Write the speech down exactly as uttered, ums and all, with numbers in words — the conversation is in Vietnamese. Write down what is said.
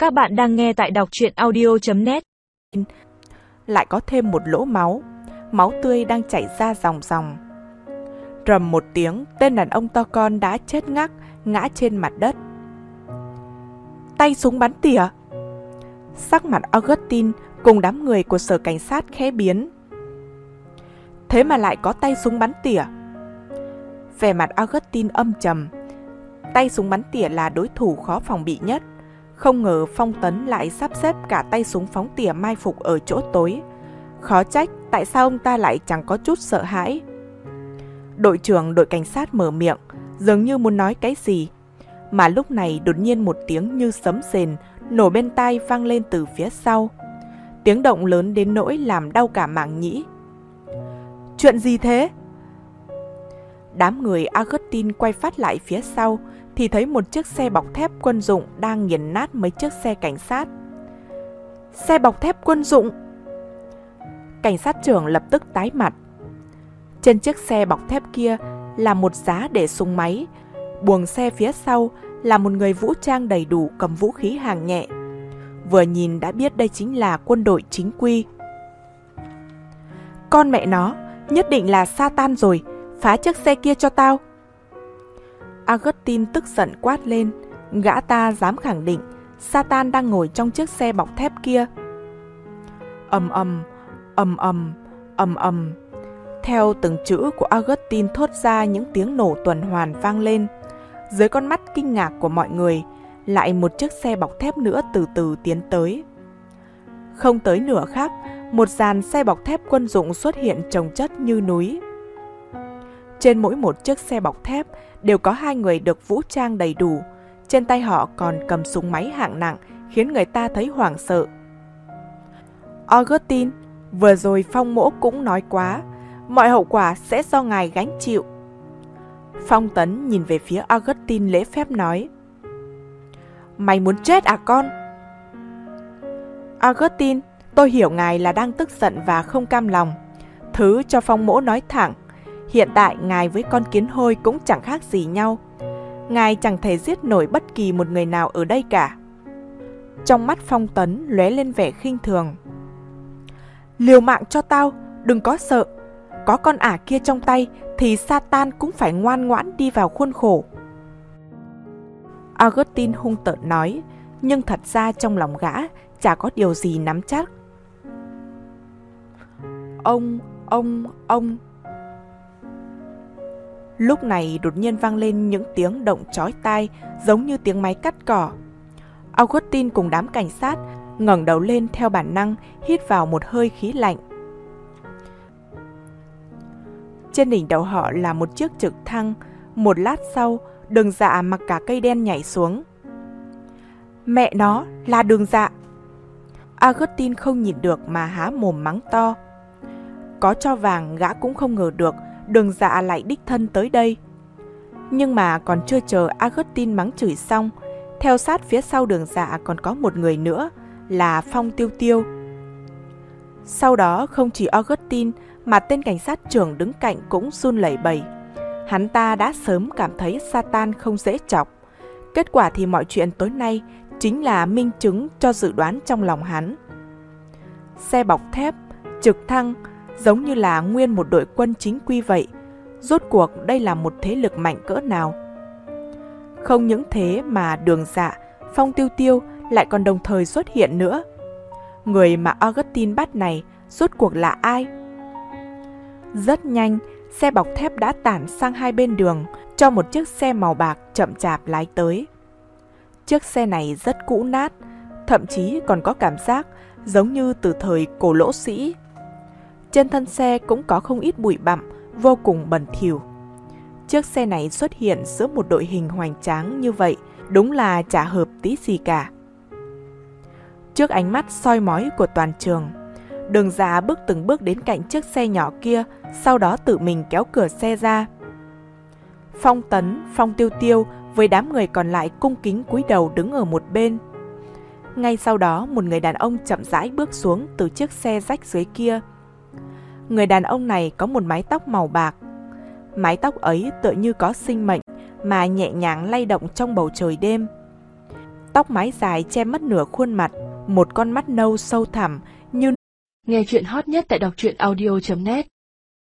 Các bạn đang nghe tại đọc truyện audio chấm net. Lại có thêm một lỗ máu, máu tươi đang chảy ra ròng ròng. Rầm một tiếng, tên đàn ông to con đã chết ngắc, ngã trên mặt đất. Tay súng bắn tỉa. Sắc mặt Augustine cùng đám người của sở cảnh sát khẽ biến. Thế mà lại có tay súng bắn tỉa. Vẻ mặt Augustine âm trầm. Tay súng bắn tỉa là đối thủ khó phòng bị nhất. Không ngờ Phong Tấn lại sắp xếp cả tay súng phóng tỉa mai phục ở chỗ tối. Khó trách tại sao ông ta lại chẳng có chút sợ hãi. Đội trưởng đội cảnh sát mở miệng, dường như muốn nói cái gì. Mà lúc này đột nhiên một tiếng như sấm sền nổ bên tai vang lên từ phía sau. Tiếng động lớn đến nỗi làm đau cả màng nhĩ. Chuyện gì thế? Đám người Augustine quay phát lại phía sau thì thấy một chiếc xe bọc thép quân dụng đang nghiền nát mấy chiếc xe cảnh sát. Xe bọc thép quân dụng! Cảnh sát trưởng lập tức tái mặt. Trên chiếc xe bọc thép kia là một giá để súng máy. Buồng xe phía sau là một người vũ trang đầy đủ cầm vũ khí hạng nhẹ. Vừa nhìn đã biết đây chính là quân đội chính quy. Con mẹ nó, nhất định là Satan rồi, phá chiếc xe kia cho tao. Augustine tức giận quát lên, gã ta dám khẳng định Satan đang ngồi trong chiếc xe bọc thép kia. Ầm ầm, ầm ầm, ầm ầm. Theo từng chữ của Augustine thốt ra những tiếng nổ tuần hoàn vang lên. Dưới con mắt kinh ngạc của mọi người, lại một chiếc xe bọc thép nữa từ từ tiến tới. Không tới nửa khắc, một dàn xe bọc thép quân dụng xuất hiện chồng chất như núi. Trên mỗi một chiếc xe bọc thép đều có hai người được vũ trang đầy đủ. Trên tay họ còn cầm súng máy hạng nặng, khiến người ta thấy hoảng sợ. Augustine, vừa rồi Phong Mỗ cũng nói quá, mọi hậu quả sẽ do ngài gánh chịu. Phong Tấn nhìn về phía Augustine lễ phép nói. Mày muốn chết à con? Augustine, tôi hiểu ngài là đang tức giận và không cam lòng. Thứ cho Phong Mỗ nói thẳng, hiện tại ngài với con kiến hôi cũng chẳng khác gì nhau. Ngài chẳng thể giết nổi bất kỳ một người nào ở đây cả. Trong mắt Phong Tấn lóe lên vẻ khinh thường. Liều mạng cho tao, đừng có sợ. Có con ả kia trong tay thì Satan cũng phải ngoan ngoãn đi vào khuôn khổ. Augustine hung tợn nói, nhưng thật ra trong lòng gã chả có điều gì nắm chắc. Ông, ông, ông... Lúc này đột nhiên vang lên những tiếng động chói tai giống như tiếng máy cắt cỏ. Augustine cùng đám cảnh sát ngẩng đầu lên theo bản năng, hít vào một hơi khí lạnh. Trên đỉnh đầu họ là một chiếc trực thăng. Một lát sau, Đường Dạ mặc cả cây đen nhảy xuống. Mẹ nó, là Đường Dạ! Augustine không nhìn được mà há mồm mắng to. Có cho vàng gã cũng không ngờ được Đường Dạ lại đích thân tới đây. Nhưng mà còn chưa chờ Augustine mắng chửi xong, theo sát phía sau Đường Dạ còn có một người nữa, là Phong Tiêu Tiêu. Sau đó không chỉ Augustine mà tên cảnh sát trưởng đứng cạnh cũng run lẩy bẩy. Hắn ta đã sớm cảm thấy Satan không dễ chọc. Kết quả thì mọi chuyện tối nay chính là minh chứng cho dự đoán trong lòng hắn. Xe bọc thép, trực thăng, giống như là nguyên một đội quân chính quy vậy. Rốt cuộc đây là một thế lực mạnh cỡ nào? Không những thế mà Đường Dạ, Phong Tiêu Tiêu lại còn đồng thời xuất hiện nữa. Người mà Augustine bắt này rốt cuộc là ai? Rất nhanh, xe bọc thép đã tản sang hai bên đường, cho một chiếc xe màu bạc chậm chạp lái tới. Chiếc xe này rất cũ nát, thậm chí còn có cảm giác giống như từ thời cổ lỗ sĩ. Trên thân xe cũng có không ít bụi bặm, vô cùng bẩn thỉu. Chiếc xe này xuất hiện giữa một đội hình hoành tráng như vậy, đúng là chả hợp tí gì cả. Trước ánh mắt soi mói của toàn trường, Đường Dạ bước từng bước đến cạnh chiếc xe nhỏ kia, sau đó tự mình kéo cửa xe ra. Phong Tấn, Phong Tiêu Tiêu với đám người còn lại cung kính cúi đầu đứng ở một bên. Ngay sau đó một người đàn ông chậm rãi bước xuống từ chiếc xe rách dưới kia. Người đàn ông này có một mái tóc màu bạc. Mái tóc ấy tựa như có sinh mệnh mà nhẹ nhàng lay động trong bầu trời đêm. Tóc mái dài che mất nửa khuôn mặt, một con mắt nâu sâu thẳm như... Nghe chuyện hot nhất tại đọc truyện audio chấm net